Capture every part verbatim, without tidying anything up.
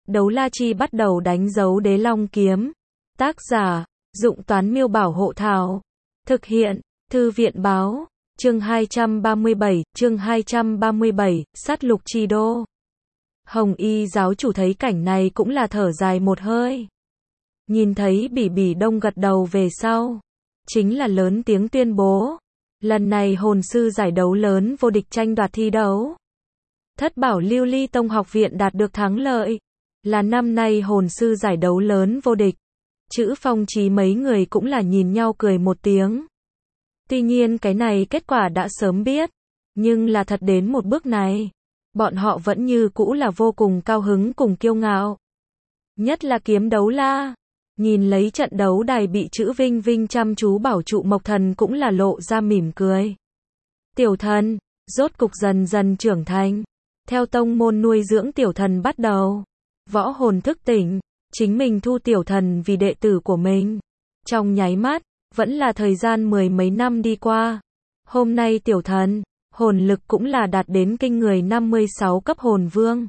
Đấu la chi bắt đầu đánh dấu đế long kiếm. Tác giả, Dụng Toán Miêu Bảo Hộ Thảo. Thực hiện, Thư viện Báo. Chương hai trăm ba mươi bảy, chương hai trăm ba mươi bảy, sát lục chi đô. Hồng Y giáo chủ thấy cảnh này cũng là thở dài một hơi. Nhìn thấy Bỉ Bỉ Đông gật đầu về sau, chính là lớn tiếng tuyên bố, lần này hồn sư giải đấu lớn vô địch tranh đoạt thi đấu. Thất bảo Lưu Ly Tông học viện đạt được thắng lợi, là năm nay hồn sư giải đấu lớn vô địch. Chữ Phong Chí mấy người cũng là nhìn nhau cười một tiếng. Tuy nhiên cái này kết quả đã sớm biết, nhưng là thật đến một bước này, bọn họ vẫn như cũ là vô cùng cao hứng cùng kiêu ngạo. Nhất là Kiếm Đấu La, nhìn lấy trận đấu đài bị chữ Vinh Vinh chăm chú bảo trụ Mộc Thần cũng là lộ ra mỉm cười. Tiểu thần, rốt cục dần dần trưởng thành. Theo tông môn nuôi dưỡng tiểu thần bắt đầu, võ hồn thức tỉnh, chính mình thu tiểu thần vì đệ tử của mình. Trong nháy mắt, vẫn là thời gian mười mấy năm đi qua. Hôm nay tiểu thần, hồn lực cũng là đạt đến kinh người năm mươi sáu cấp hồn vương.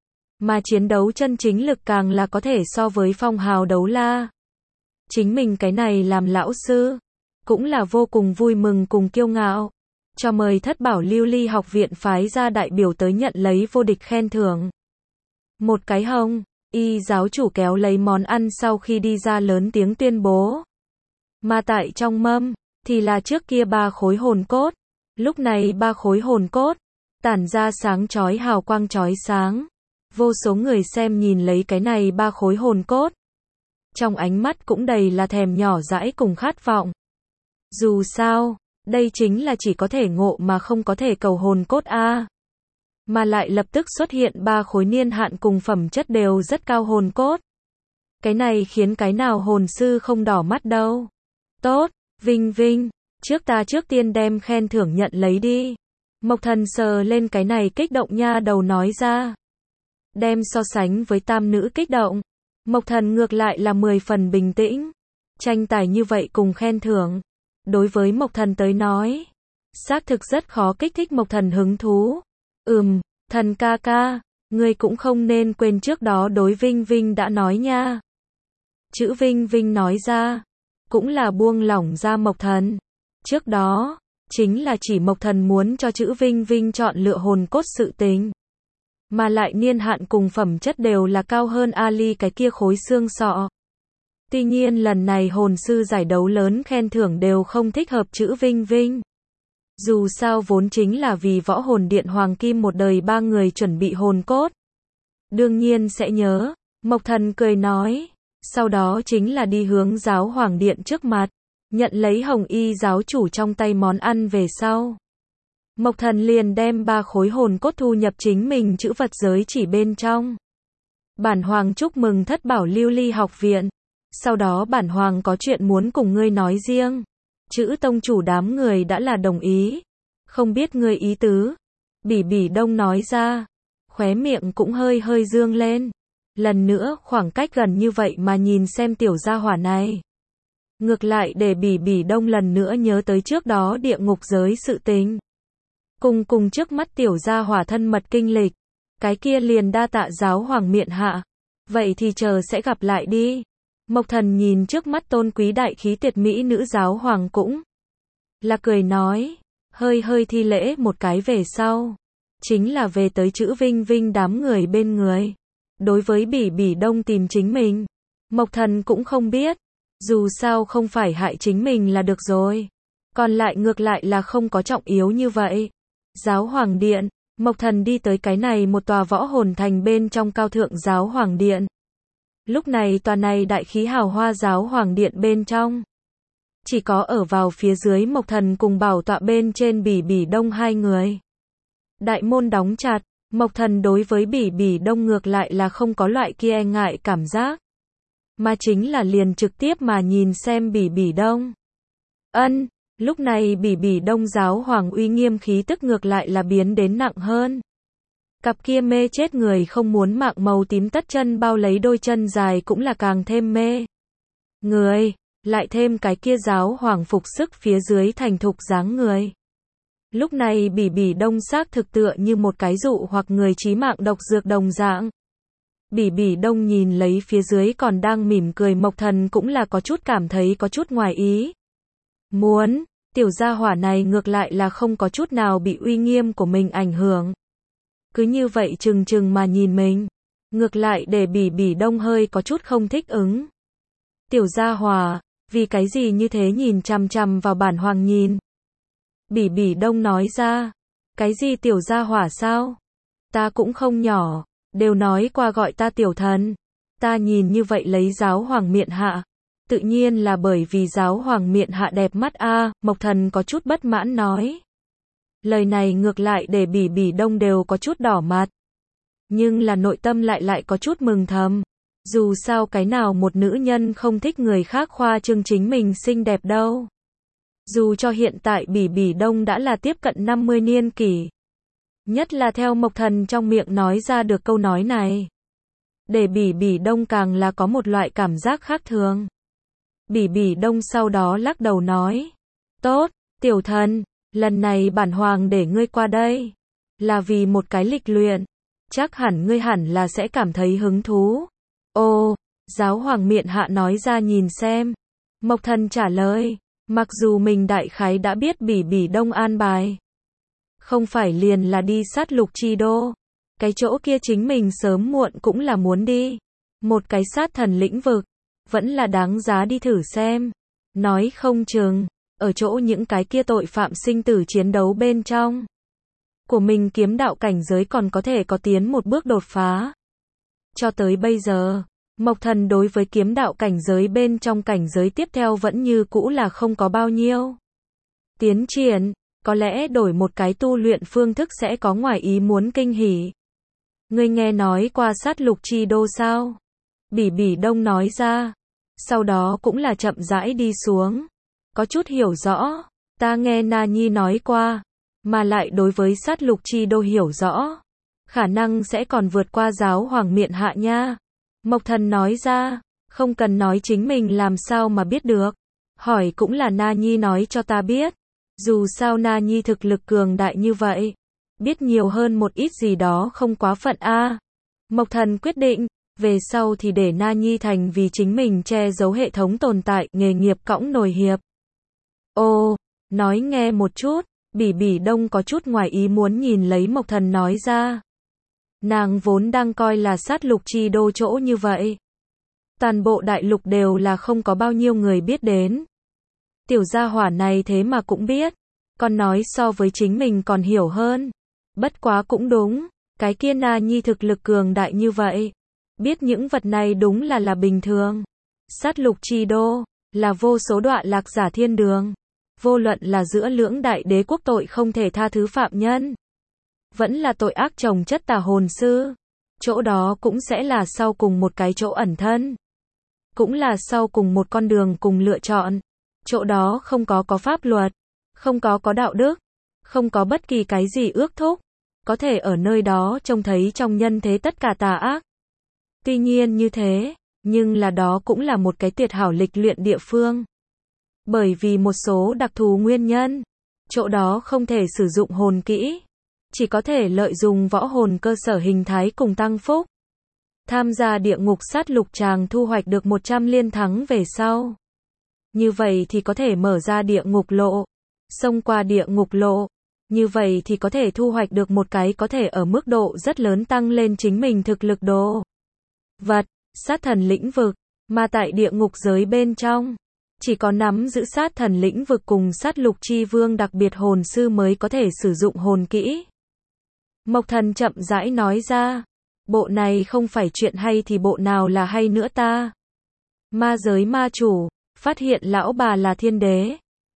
Mà chiến đấu chân chính lực càng là có thể so với phong hào đấu la. Chính mình cái này làm lão sư, cũng là vô cùng vui mừng cùng kiêu ngạo. Cho mời Thất bảo Lưu Ly học viện phái ra đại biểu tới nhận lấy vô địch khen thưởng. Một cái Hồng Y giáo chủ kéo lấy món ăn sau khi đi ra lớn tiếng tuyên bố. Mà tại trong mâm, thì là trước kia ba khối hồn cốt. Lúc này ba khối hồn cốt, tản ra sáng chói hào quang chói sáng. Vô số người xem nhìn lấy cái này ba khối hồn cốt. Trong ánh mắt cũng đầy là thèm nhỏ dãi cùng khát vọng. Dù sao, đây chính là chỉ có thể ngộ mà không có thể cầu hồn cốt a. Mà lại lập tức xuất hiện ba khối niên hạn cùng phẩm chất đều rất cao hồn cốt. Cái này khiến cái nào hồn sư không đỏ mắt đâu. Tốt, Vinh Vinh, trước ta trước tiên đem khen thưởng nhận lấy đi. Mộc Thần sờ lên cái này kích động nha đầu nói ra. Đem so sánh với tam nữ kích động, Mộc Thần ngược lại là mười phần bình tĩnh. Tranh tài như vậy cùng khen thưởng, đối với Mộc Thần tới nói, xác thực rất khó kích thích Mộc Thần hứng thú. Ừm, Thần ca ca, ngươi cũng không nên quên trước đó đối Vinh Vinh đã nói nha. Chữ Vinh Vinh nói ra, cũng là buông lỏng ra Mộc Thần. Trước đó, chính là chỉ Mộc Thần muốn cho chữ Vinh Vinh chọn lựa hồn cốt sự tình. Mà lại niên hạn cùng phẩm chất đều là cao hơn Ali cái kia khối xương sọ. Tuy nhiên lần này hồn sư giải đấu lớn khen thưởng đều không thích hợp chữ Vinh Vinh. Dù sao vốn chính là vì võ hồn điện Hoàng Kim một đời ba người chuẩn bị hồn cốt. Đương nhiên sẽ nhớ, Mộc Thần cười nói. Sau đó chính là đi hướng giáo hoàng điện trước mặt, nhận lấy Hồng Y giáo chủ trong tay món ăn về sau. Mộc Thần liền đem ba khối hồn cốt thu nhập chính mình chữ vật giới chỉ bên trong. Bản hoàng chúc mừng Thất bảo Lưu Ly học viện. Sau đó bản hoàng có chuyện muốn cùng ngươi nói riêng. Chữ tông chủ đám người đã là đồng ý. Không biết ngươi ý tứ. Bỉ Bỉ Đông nói ra. Khóe miệng cũng hơi hơi dương lên. Lần nữa khoảng cách gần như vậy mà nhìn xem tiểu gia hỏa này. Ngược lại để Bỉ Bỉ Đông lần nữa nhớ tới trước đó địa ngục giới sự tình. Cùng cùng trước mắt tiểu gia hỏa thân mật kinh lịch. Cái kia liền đa tạ giáo hoàng miện hạ. Vậy thì chờ sẽ gặp lại đi. Mộc Thần nhìn trước mắt tôn quý đại khí tuyệt mỹ nữ giáo hoàng cũng là cười nói. Hơi hơi thi lễ một cái về sau. Chính là về tới chữ Vinh Vinh đám người bên người. Đối với Bỉ Bỉ Đông tìm chính mình, Mộc Thần cũng không biết. Dù sao không phải hại chính mình là được rồi. Còn lại ngược lại là không có trọng yếu như vậy. Giáo hoàng điện, Mộc Thần đi tới cái này một tòa võ hồn thành bên trong cao thượng giáo hoàng điện. Lúc này tòa này đại khí hào hoa giáo hoàng điện bên trong. Chỉ có ở vào phía dưới Mộc Thần cùng bảo tọa bên trên Bỉ Bỉ Đông hai người. Đại môn đóng chặt. Mộc Thần đối với Bỉ Bỉ Đông ngược lại là không có loại kia e ngại cảm giác. Mà chính là liền trực tiếp mà nhìn xem Bỉ Bỉ Đông. Ân, lúc này Bỉ Bỉ Đông giáo hoàng uy nghiêm khí tức ngược lại là biến đến nặng hơn. Cặp kia mê chết người không muốn mạng màu tím tất chân bao lấy đôi chân dài cũng là càng thêm mê. Người, lại thêm cái kia giáo hoàng phục sức phía dưới thành thục dáng người. Lúc này Bỉ Bỉ Đông xác thực tựa như một cái dụ hoặc người chí mạng độc dược đồng dạng. Bỉ Bỉ Đông nhìn lấy phía dưới còn đang mỉm cười Mộc Thần cũng là có chút cảm thấy có chút ngoài ý. Muốn, tiểu gia hỏa này ngược lại là không có chút nào bị uy nghiêm của mình ảnh hưởng. Cứ như vậy chừng chừng mà nhìn mình, ngược lại để Bỉ Bỉ Đông hơi có chút không thích ứng. Tiểu gia hỏa, vì cái gì như thế nhìn chằm chằm vào bản hoàng nhìn? Bỉ Bỉ Đông nói ra, cái gì tiểu gia hỏa sao? Ta cũng không nhỏ, đều nói qua gọi ta tiểu thần. Ta nhìn như vậy lấy giáo hoàng miện hạ. Tự nhiên là bởi vì giáo hoàng miện hạ đẹp mắt a, à, Mộc Thần có chút bất mãn nói. Lời này ngược lại để Bỉ Bỉ Đông đều có chút đỏ mặt. Nhưng là nội tâm lại lại có chút mừng thầm. Dù sao cái nào một nữ nhân không thích người khác khoa trương chính mình xinh đẹp đâu. Dù cho hiện tại Bỉ Bỉ Đông đã là tiếp cận năm mươi niên kỷ. Nhất là theo Mộc Thần trong miệng nói ra được câu nói này. Để Bỉ Bỉ Đông càng là có một loại cảm giác khác thường. Bỉ Bỉ Đông sau đó lắc đầu nói. Tốt, tiểu thần, lần này bản hoàng để ngươi qua đây. Là vì một cái lịch luyện. Chắc hẳn ngươi hẳn là sẽ cảm thấy hứng thú. Ồ, giáo hoàng miện hạ nói ra nhìn xem. Mộc Thần trả lời. Mặc dù mình đại khái đã biết Bỉ Bỉ Đông an bài. Không phải liền là đi sát lục chi đô. Cái chỗ kia chính mình sớm muộn cũng là muốn đi. Một cái sát thần lĩnh vực. Vẫn là đáng giá đi thử xem. Nói không chừng. Ở chỗ những cái kia tội phạm sinh tử chiến đấu bên trong. Của mình kiếm đạo cảnh giới còn có thể có tiến một bước đột phá. Cho tới bây giờ. Mộc Thần đối với kiếm đạo cảnh giới bên trong cảnh giới tiếp theo vẫn như cũ là không có bao nhiêu tiến triển. Có lẽ đổi một cái tu luyện phương thức sẽ có ngoài ý muốn kinh hỉ. Ngươi nghe nói qua sát lục chi đô sao? Bỉ Bỉ Đông nói ra. Sau đó cũng là chậm rãi đi xuống. Có chút hiểu rõ. Ta nghe Na Nhi nói qua. Mà lại đối với sát lục chi đô hiểu rõ. Khả năng sẽ còn vượt qua giáo hoàng miện hạ nha. Mộc Thần nói ra. Không cần nói chính mình làm sao mà biết được. Hỏi cũng là Na Nhi nói cho ta biết. Dù sao Na Nhi thực lực cường đại như vậy. Biết nhiều hơn một ít gì đó không quá phận a. À. Mộc Thần quyết định. Về sau thì để Na Nhi thành vì chính mình che giấu hệ thống tồn tại nghề nghiệp cõng nồi hiệp. Ồ, nói nghe một chút. Bỉ Bỉ Đông có chút ngoài ý muốn nhìn lấy Mộc Thần nói ra. Nàng vốn đang coi là sát lục chi đô chỗ như vậy. Toàn bộ đại lục đều là không có bao nhiêu người biết đến. Tiểu gia hỏa này thế mà cũng biết. Còn nói so với chính mình còn hiểu hơn. Bất quá cũng đúng. Cái kia Na Nhi thực lực cường đại như vậy. Biết những vật này đúng là là bình thường. Sát lục chi đô. Là vô số đoạn lạc giả thiên đường. Vô luận là giữa lưỡng đại đế quốc tội không thể tha thứ phạm nhân. Vẫn là tội ác chồng chất tà hồn sư. Chỗ đó cũng sẽ là sau cùng một cái chỗ ẩn thân. Cũng là sau cùng một con đường cùng lựa chọn. Chỗ đó không có có pháp luật. Không có có đạo đức. Không có bất kỳ cái gì ước thúc. Có thể ở nơi đó trông thấy trong nhân thế tất cả tà ác. Tuy nhiên như thế. Nhưng là đó cũng là một cái tuyệt hảo lịch luyện địa phương. Bởi vì một số đặc thù nguyên nhân. Chỗ đó không thể sử dụng hồn kỹ. Chỉ có thể lợi dụng võ hồn cơ sở hình thái cùng tăng phúc. Tham gia địa ngục sát lục chàng thu hoạch được một trăm liên thắng về sau. Như vậy thì có thể mở ra địa ngục lộ. Xông qua địa ngục lộ. Như vậy thì có thể thu hoạch được một cái có thể ở mức độ rất lớn tăng lên chính mình thực lực đồ vật, sát thần lĩnh vực. Mà tại địa ngục giới bên trong. Chỉ có nắm giữ sát thần lĩnh vực cùng sát lục chi vương đặc biệt hồn sư mới có thể sử dụng hồn kỹ. Mộc Thần chậm rãi nói ra. Bộ này không phải chuyện hay thì bộ nào là hay nữa ta. Ma giới ma chủ. Phát hiện lão bà là thiên đế.